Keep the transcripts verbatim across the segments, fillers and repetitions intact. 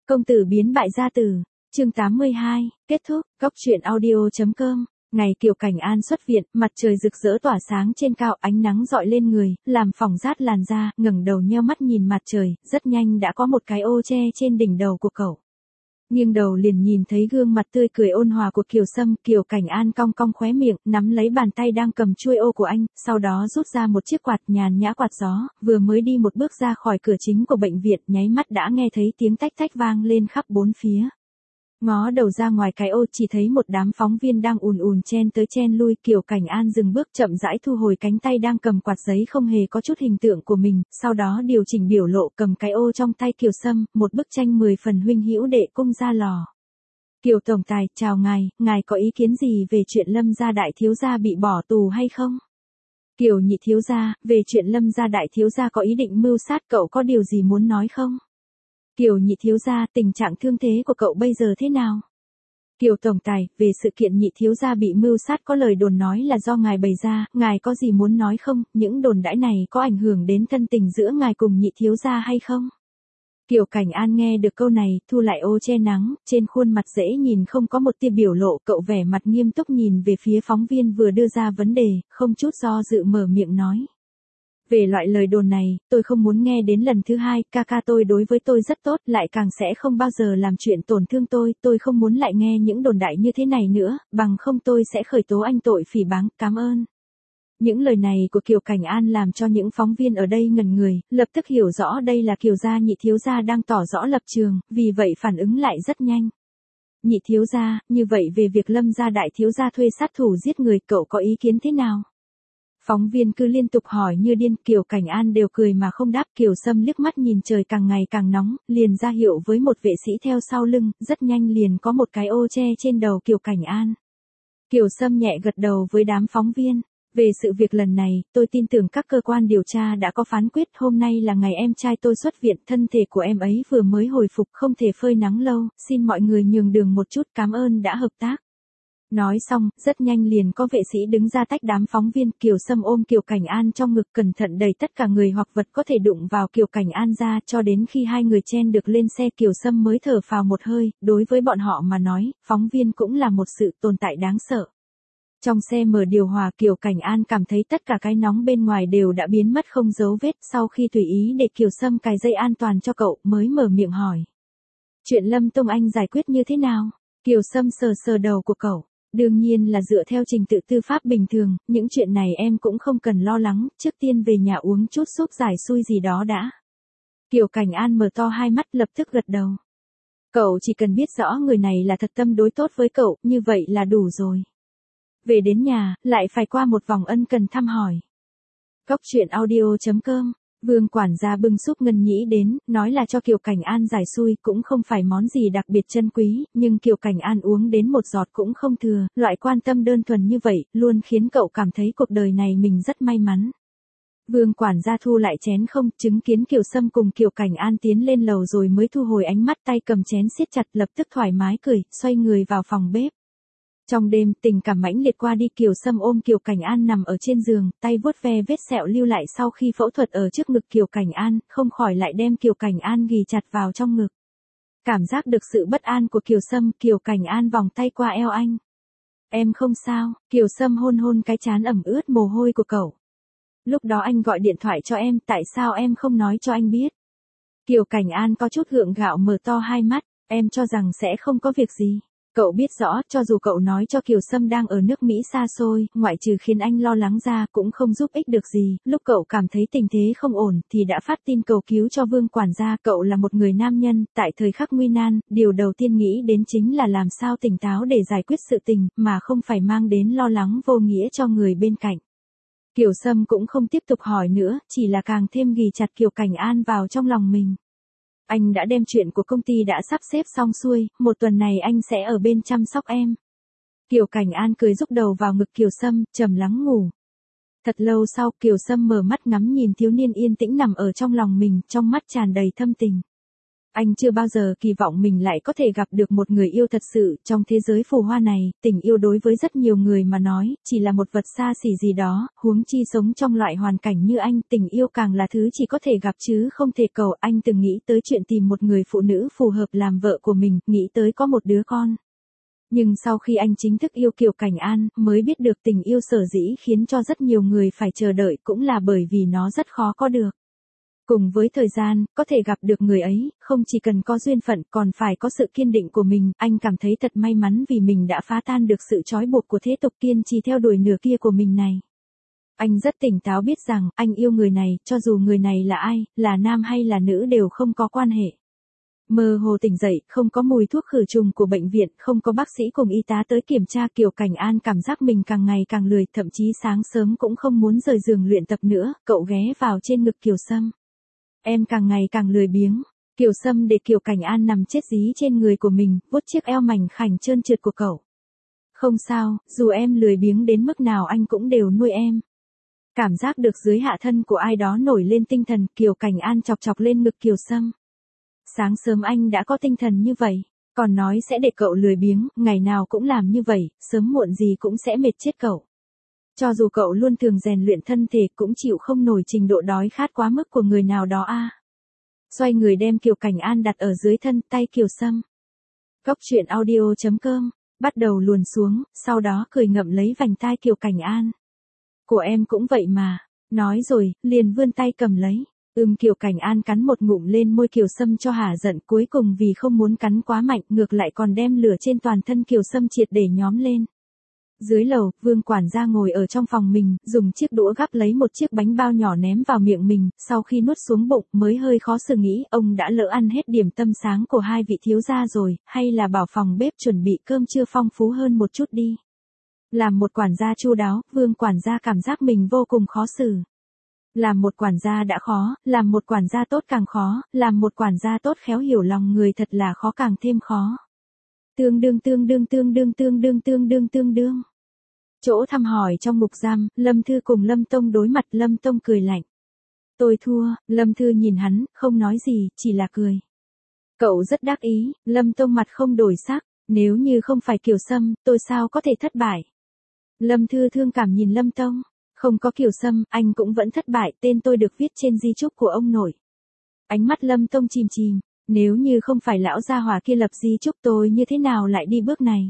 Công tử biến bại gia tử, chương tám mươi hai, kết thúc, góc truyện audio.com. Ngày Kiều Cảnh An xuất viện, mặt trời rực rỡ tỏa sáng trên cao, ánh nắng rọi lên người, làm phỏng rát làn da, ngẩng đầu nheo mắt nhìn mặt trời, rất nhanh đã có một cái ô che trên đỉnh đầu của cậu. Nghiêng đầu liền nhìn thấy gương mặt tươi cười ôn hòa của Kiều Sâm, Kiều Cảnh An cong cong khóe miệng, nắm lấy bàn tay đang cầm chuôi ô của anh, sau đó rút ra một chiếc quạt nhàn nhã quạt gió, vừa mới đi một bước ra khỏi cửa chính của bệnh viện, nháy mắt đã nghe thấy tiếng tách tách vang lên khắp bốn phía. Ngó đầu ra ngoài cái ô chỉ thấy một đám phóng viên đang ùn ùn chen tới chen lui, Kiều Cảnh An dừng bước chậm rãi thu hồi cánh tay đang cầm quạt giấy không hề có chút hình tượng của mình, sau đó điều chỉnh biểu lộ cầm cái ô trong tay Kiều Sâm, một bức tranh mười phần huynh hữu đệ cung ra lò. Kiều Tổng Tài, chào ngài, ngài có ý kiến gì về chuyện Lâm gia đại thiếu gia bị bỏ tù hay không? Kiều nhị thiếu gia, về chuyện Lâm gia đại thiếu gia có ý định mưu sát cậu có điều gì muốn nói không? Kiều nhị thiếu gia, tình trạng thương thế của cậu bây giờ thế nào? Kiều Tổng Tài, về sự kiện nhị thiếu gia bị mưu sát có lời đồn nói là do ngài bày ra, ngài có gì muốn nói không? Những đồn đãi này có ảnh hưởng đến thân tình giữa ngài cùng nhị thiếu gia hay không? Kiều Cảnh An nghe được câu này, thu lại ô che nắng, trên khuôn mặt dễ nhìn không có một tia biểu lộ, cậu vẻ mặt nghiêm túc nhìn về phía phóng viên vừa đưa ra vấn đề, không chút do dự mở miệng nói. Về loại lời đồn này, tôi không muốn nghe đến lần thứ hai, ca ca tôi đối với tôi rất tốt, lại càng sẽ không bao giờ làm chuyện tổn thương tôi, tôi không muốn lại nghe những đồn đại như thế này nữa, bằng không tôi sẽ khởi tố anh tội phỉ báng, cảm ơn. Những lời này của Kiều Cảnh An làm cho những phóng viên ở đây ngẩn người, lập tức hiểu rõ đây là Kiều gia nhị thiếu gia đang tỏ rõ lập trường, vì vậy phản ứng lại rất nhanh. Nhị thiếu gia, như vậy về việc Lâm gia đại thiếu gia thuê sát thủ giết người, cậu có ý kiến thế nào? Phóng viên cứ liên tục hỏi như điên, Kiều Cảnh An đều cười mà không đáp. Kiều Sâm liếc mắt nhìn trời càng ngày càng nóng, liền ra hiệu với một vệ sĩ theo sau lưng, rất nhanh liền có một cái ô che trên đầu Kiều Cảnh An. Kiều Sâm nhẹ gật đầu với đám phóng viên. Về sự việc lần này, tôi tin tưởng các cơ quan điều tra đã có phán quyết, hôm nay là ngày em trai tôi xuất viện, thân thể của em ấy vừa mới hồi phục không thể phơi nắng lâu, xin mọi người nhường đường một chút, cảm ơn đã hợp tác. Nói xong, rất nhanh liền có vệ sĩ đứng ra tách đám phóng viên, Kiều Sâm ôm Kiều Cảnh An trong ngực cẩn thận đẩy tất cả người hoặc vật có thể đụng vào Kiều Cảnh An ra, cho đến khi hai người chen được lên xe Kiều Sâm mới thở phào một hơi, đối với bọn họ mà nói, phóng viên cũng là một sự tồn tại đáng sợ. Trong xe mở điều hòa, Kiều Cảnh An cảm thấy tất cả cái nóng bên ngoài đều đã biến mất không dấu vết, sau khi tùy ý để Kiều Sâm cài dây an toàn cho cậu, mới mở miệng hỏi. Chuyện Lâm Tông Anh giải quyết như thế nào? Kiều Sâm sờ sờ đầu của cậu. Đương nhiên là dựa theo trình tự tư pháp bình thường, những chuyện này em cũng không cần lo lắng, trước tiên về nhà uống chút súp giải xui gì đó đã. Kiều Cảnh An mở to hai mắt lập tức gật đầu. Cậu chỉ cần biết rõ người này là thật tâm đối tốt với cậu, như vậy là đủ rồi. Về đến nhà, lại phải qua một vòng ân cần thăm hỏi. Góc truyện audio.com. Vương quản gia bưng súp ngân nhĩ đến, nói là cho Kiều Cảnh An giải xui, cũng không phải món gì đặc biệt chân quý, nhưng Kiều Cảnh An uống đến một giọt cũng không thừa, loại quan tâm đơn thuần như vậy, luôn khiến cậu cảm thấy cuộc đời này mình rất may mắn. Vương quản gia thu lại chén không, chứng kiến Kiều Sâm cùng Kiều Cảnh An tiến lên lầu rồi mới thu hồi ánh mắt, tay cầm chén siết chặt, lập tức thoải mái cười, xoay người vào phòng bếp. Trong đêm, tình cảm mãnh liệt qua đi, Kiều Sâm ôm Kiều Cảnh An nằm ở trên giường, tay vuốt ve vết sẹo lưu lại sau khi phẫu thuật ở trước ngực Kiều Cảnh An, không khỏi lại đem Kiều Cảnh An ghì chặt vào trong ngực. Cảm giác được sự bất an của Kiều Sâm, Kiều Cảnh An vòng tay qua eo anh. Em không sao, Kiều Sâm hôn hôn cái trán ẩm ướt mồ hôi của cậu. Lúc đó anh gọi điện thoại cho em, tại sao em không nói cho anh biết? Kiều Cảnh An có chút gượng gạo mở to hai mắt, em cho rằng sẽ không có việc gì. Cậu biết rõ, cho dù cậu nói cho Kiều Sâm đang ở nước Mỹ xa xôi, ngoại trừ khiến anh lo lắng ra, cũng không giúp ích được gì, lúc cậu cảm thấy tình thế không ổn, thì đã phát tin cầu cứu cho Vương quản gia, cậu là một người nam nhân, tại thời khắc nguy nan, điều đầu tiên nghĩ đến chính là làm sao tỉnh táo để giải quyết sự tình, mà không phải mang đến lo lắng vô nghĩa cho người bên cạnh. Kiều Sâm cũng không tiếp tục hỏi nữa, chỉ là càng thêm ghì chặt Kiều Cảnh An vào trong lòng mình. Anh đã đem chuyện của công ty đã sắp xếp xong xuôi, một tuần này anh sẽ ở bên chăm sóc em. Kiều Cảnh An cười rúc đầu vào ngực Kiều Sâm, trầm lắng ngủ. Thật lâu sau, Kiều Sâm mở mắt ngắm nhìn thiếu niên yên tĩnh nằm ở trong lòng mình, trong mắt tràn đầy thâm tình. Anh chưa bao giờ kỳ vọng mình lại có thể gặp được một người yêu thật sự trong thế giới phù hoa này, tình yêu đối với rất nhiều người mà nói, chỉ là một vật xa xỉ gì đó, huống chi sống trong loại hoàn cảnh như anh, tình yêu càng là thứ chỉ có thể gặp chứ không thể cầu. Anh từng nghĩ tới chuyện tìm một người phụ nữ phù hợp làm vợ của mình, nghĩ tới có một đứa con. Nhưng sau khi anh chính thức yêu Kiều Cảnh An, mới biết được tình yêu sở dĩ khiến cho rất nhiều người phải chờ đợi cũng là bởi vì nó rất khó có được. Cùng với thời gian, có thể gặp được người ấy, không chỉ cần có duyên phận còn phải có sự kiên định của mình. Anh cảm thấy thật may mắn vì mình đã phá tan được sự trói buộc của thế tục, kiên trì theo đuổi nửa kia của mình này. Anh rất tỉnh táo biết rằng, anh yêu người này, cho dù người này là ai, là nam hay là nữ đều không có quan hệ. Mơ hồ tỉnh dậy, không có mùi thuốc khử trùng của bệnh viện, không có bác sĩ cùng y tá tới kiểm tra. Kiều Cảnh An cảm giác mình càng ngày càng lười, thậm chí sáng sớm cũng không muốn rời giường luyện tập nữa. Cậu ghé vào trên ngực Kiều Sâm. Em càng ngày càng lười biếng. Kiều Sâm để Kiều Cảnh An nằm chết dí trên người của mình, vuốt chiếc eo mảnh khảnh trơn trượt của cậu. Không sao, dù em lười biếng đến mức nào anh cũng đều nuôi em. Cảm giác được dưới hạ thân của ai đó nổi lên tinh thần, Kiều Cảnh An chọc chọc lên ngực Kiều Sâm. Sáng sớm anh đã có tinh thần như vậy, còn nói sẽ để cậu lười biếng, ngày nào cũng làm như vậy, sớm muộn gì cũng sẽ mệt chết cậu. Cho dù cậu luôn thường rèn luyện thân thể cũng chịu không nổi trình độ đói khát quá mức của người nào đó a. À. Xoay người đem Kiều Cảnh An đặt ở dưới thân tay Kiều Sâm. Cốc truyện audio chấm com, bắt đầu luồn xuống, sau đó cười ngậm lấy vành tai Kiều Cảnh An. Của em cũng vậy mà, nói rồi, liền vươn tay cầm lấy. Ưm Kiều Cảnh An cắn một ngụm lên môi Kiều Sâm cho hả giận, cuối cùng vì không muốn cắn quá mạnh, ngược lại còn đem lửa trên toàn thân Kiều Sâm triệt để nhóm lên. Dưới lầu, Vương quản gia ngồi ở trong phòng mình, dùng chiếc đũa gắp lấy một chiếc bánh bao nhỏ ném vào miệng mình, sau khi nuốt xuống bụng, mới hơi khó xử nghĩ, ông đã lỡ ăn hết điểm tâm sáng của hai vị thiếu gia rồi, hay là bảo phòng bếp chuẩn bị cơm trưa phong phú hơn một chút đi. Làm một quản gia chu đáo, Vương quản gia cảm giác mình vô cùng khó xử. Làm một quản gia đã khó, làm một quản gia tốt càng khó, làm một quản gia tốt khéo hiểu lòng người thật là khó càng thêm khó. Tương đương tương đương tương đương tương đương tương đương tương đương. Chỗ thăm hỏi trong ngục giam, Lâm Thư cùng Lâm Tông đối mặt, Lâm Tông cười lạnh. Tôi thua, Lâm Thư nhìn hắn, không nói gì, chỉ là cười. Cậu rất đắc ý, Lâm Tông mặt không đổi sắc, nếu như không phải Kiều Sâm, tôi sao có thể thất bại. Lâm Thư thương cảm nhìn Lâm Tông, không có Kiều Sâm, anh cũng vẫn thất bại, tên tôi được viết trên di chúc của ông nội. Ánh mắt Lâm Tông chìm chìm, nếu như không phải lão gia hỏa kia lập di chúc tôi như thế nào lại đi bước này.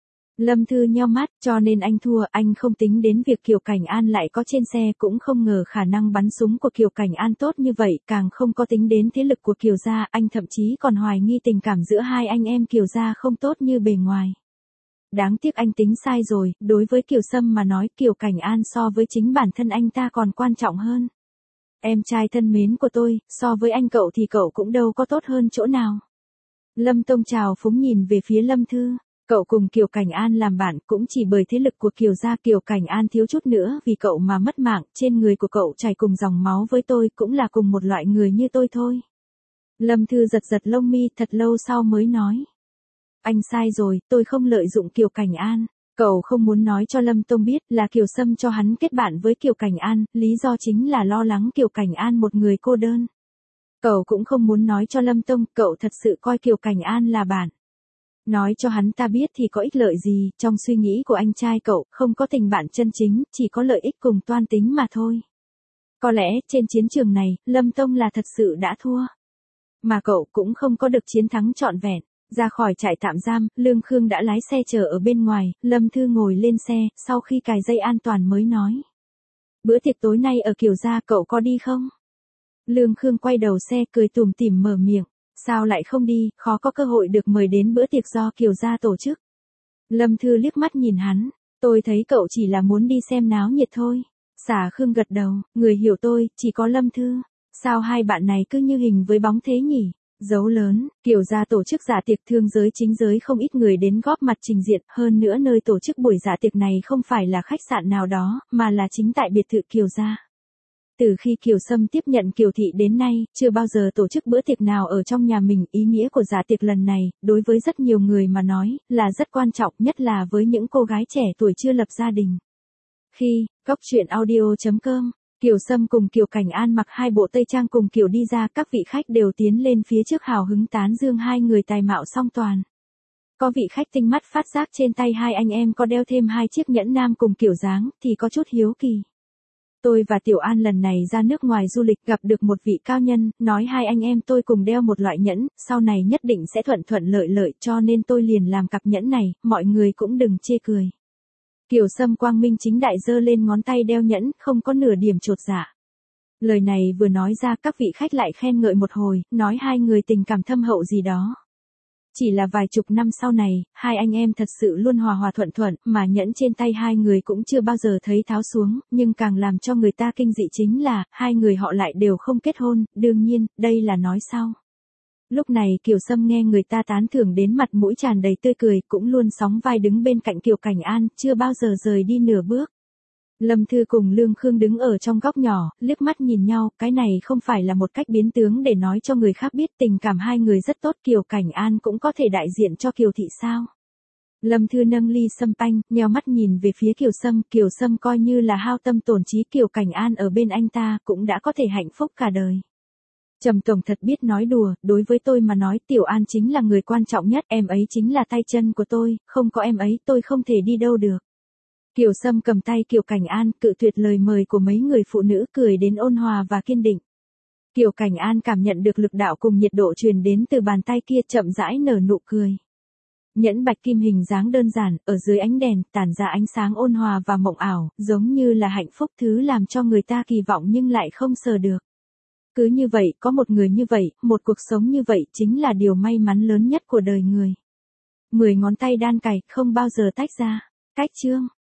Lâm Thư nheo mắt, cho nên anh thua, anh không tính đến việc Kiều Cảnh An lại có trên xe, cũng không ngờ khả năng bắn súng của Kiều Cảnh An tốt như vậy, càng không có tính đến thế lực của Kiều gia, anh thậm chí còn hoài nghi tình cảm giữa hai anh em Kiều gia không tốt như bề ngoài. Đáng tiếc anh tính sai rồi, đối với Kiều Sâm mà nói, Kiều Cảnh An so với chính bản thân anh ta còn quan trọng hơn. Em trai thân mến của tôi, so với anh cậu thì cậu cũng đâu có tốt hơn chỗ nào. Lâm Tông trào phúng nhìn về phía Lâm Thư. Cậu cùng Kiều Cảnh An làm bạn cũng chỉ bởi thế lực của Kiều gia, Kiều Cảnh An thiếu chút nữa vì cậu mà mất mạng, trên người của cậu chảy cùng dòng máu với tôi, cũng là cùng một loại người như tôi thôi. Lâm Thư giật giật lông mi, thật lâu sau mới nói. Anh sai rồi, tôi không lợi dụng Kiều Cảnh An. Cậu không muốn nói cho Lâm Tông biết là Kiều Sâm cho hắn kết bạn với Kiều Cảnh An, lý do chính là lo lắng Kiều Cảnh An một người cô đơn. Cậu cũng không muốn nói cho Lâm Tông, cậu thật sự coi Kiều Cảnh An là bạn. Nói cho hắn ta biết thì có ích lợi gì, trong suy nghĩ của anh trai cậu, không có tình bạn chân chính, chỉ có lợi ích cùng toan tính mà thôi. Có lẽ, trên chiến trường này, Lâm Tông là thật sự đã thua. Mà cậu cũng không có được chiến thắng trọn vẹn. Ra khỏi trại tạm giam, Lương Khương đã lái xe chờ ở bên ngoài, Lâm Thư ngồi lên xe, sau khi cài dây an toàn mới nói. Bữa tiệc tối nay ở Kiều gia cậu có đi không? Lương Khương quay đầu xe cười tủm tỉm mở miệng. Sao lại không đi, khó có cơ hội được mời đến bữa tiệc do Kiều gia tổ chức. Lâm Thư liếc mắt nhìn hắn, tôi thấy cậu chỉ là muốn đi xem náo nhiệt thôi. Xả Khương gật đầu, người hiểu tôi, chỉ có Lâm Thư. Sao hai bạn này cứ như hình với bóng thế nhỉ? Dấu lớn, Kiều gia tổ chức dạ tiệc, thương giới chính giới không ít người đến góp mặt trình diện, hơn nữa nơi tổ chức buổi dạ tiệc này không phải là khách sạn nào đó, mà là chính tại biệt thự Kiều gia. Từ khi Kiều Sâm tiếp nhận Kiều thị đến nay, chưa bao giờ tổ chức bữa tiệc nào ở trong nhà mình, ý nghĩa của dạ tiệc lần này, đối với rất nhiều người mà nói, là rất quan trọng, nhất là với những cô gái trẻ tuổi chưa lập gia đình. Khi, cốc truyện audio chấm com Kiều Sâm cùng Kiều Cảnh An mặc hai bộ tây trang cùng kiểu đi ra, các vị khách đều tiến lên phía trước hào hứng tán dương hai người tài mạo song toàn. Có vị khách tinh mắt phát giác trên tay hai anh em có đeo thêm hai chiếc nhẫn nam cùng kiểu dáng, thì có chút hiếu kỳ. Tôi và Tiểu An lần này ra nước ngoài du lịch gặp được một vị cao nhân, nói hai anh em tôi cùng đeo một loại nhẫn, sau này nhất định sẽ thuận thuận lợi lợi, cho nên tôi liền làm cặp nhẫn này, mọi người cũng đừng chê cười. Kiều Sâm quang minh chính đại giơ lên ngón tay đeo nhẫn, không có nửa điểm chột dạ. Lời này vừa nói ra, các vị khách lại khen ngợi một hồi, nói hai người tình cảm thâm hậu gì đó. Chỉ là vài chục năm sau này, hai anh em thật sự luôn hòa hòa thuận thuận, mà nhẫn trên tay hai người cũng chưa bao giờ thấy tháo xuống, nhưng càng làm cho người ta kinh dị chính là, hai người họ lại đều không kết hôn, đương nhiên, đây là nói sau. Lúc này Kiều Sâm nghe người ta tán thưởng đến mặt mũi tràn đầy tươi cười, cũng luôn sóng vai đứng bên cạnh Kiều Cảnh An, chưa bao giờ rời đi nửa bước. Lâm Thư cùng Lương Khương đứng ở trong góc nhỏ, liếc mắt nhìn nhau, cái này không phải là một cách biến tướng để nói cho người khác biết tình cảm hai người rất tốt, Kiều Cảnh An cũng có thể đại diện cho Kiều thị sao. Lâm Thư nâng ly sâm panh, nheo mắt nhìn về phía Kiều Sâm, Kiều Sâm coi như là hao tâm tổn trí, Kiều Cảnh An ở bên anh ta cũng đã có thể hạnh phúc cả đời. Trầm Tổng thật biết nói đùa, đối với tôi mà nói Tiểu An chính là người quan trọng nhất, em ấy chính là tay chân của tôi, không có em ấy tôi không thể đi đâu được. Kiều Sâm cầm tay Kiều Cảnh An, cự tuyệt lời mời của mấy người phụ nữ, cười đến ôn hòa và kiên định. Kiều Cảnh An cảm nhận được lực đạo cùng nhiệt độ truyền đến từ bàn tay kia, chậm rãi nở nụ cười. Nhẫn bạch kim hình dáng đơn giản, ở dưới ánh đèn, tản ra ánh sáng ôn hòa và mộng ảo, giống như là hạnh phúc, thứ làm cho người ta kỳ vọng nhưng lại không sờ được. Cứ như vậy, có một người như vậy, một cuộc sống như vậy chính là điều may mắn lớn nhất của đời người. Mười ngón tay đan cài, không bao giờ tách ra. Cách chương